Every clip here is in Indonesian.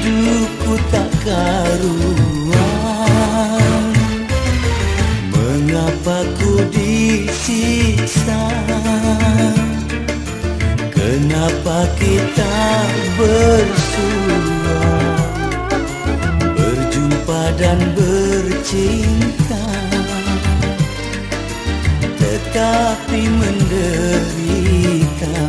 hidupku tak karuan. Mengapa ku disiksa? Kenapa kita bersua, berjumpa dan bercinta, tetapi menderita.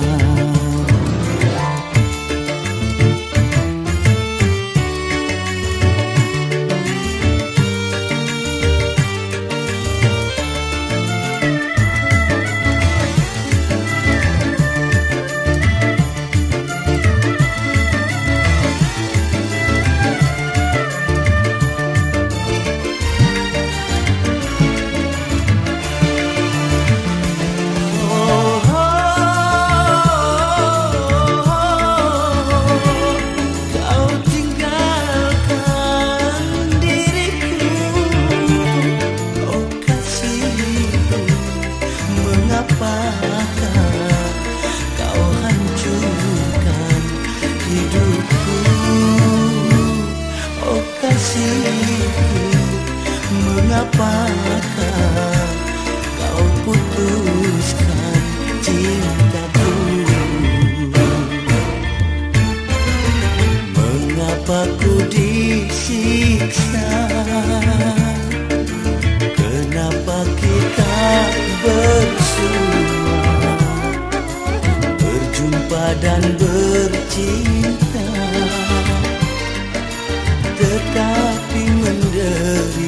Mengapakah kau putuskan cintaku? Mengapa ku disiksa? Kenapa kita bersua, berjumpa dan bercinta, tetapi menderita.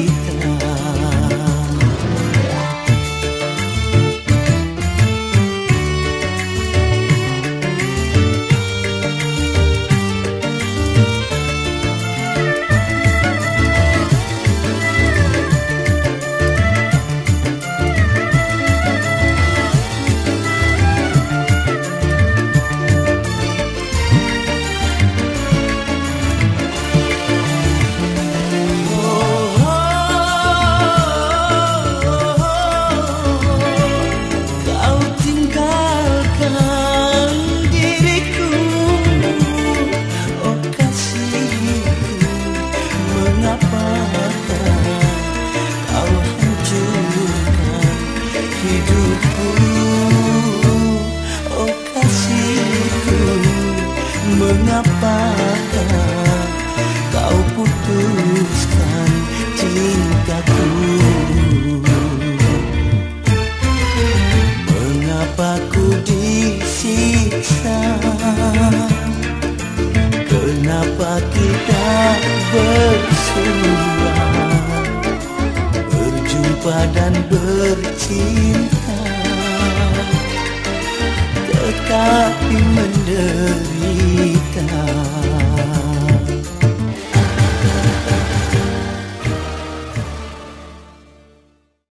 Mengapakah kau putuskan cintaku? Mengapa ku disiksa? Kenapa kita bersua, berjumpa dan bercinta, tetapi menderita.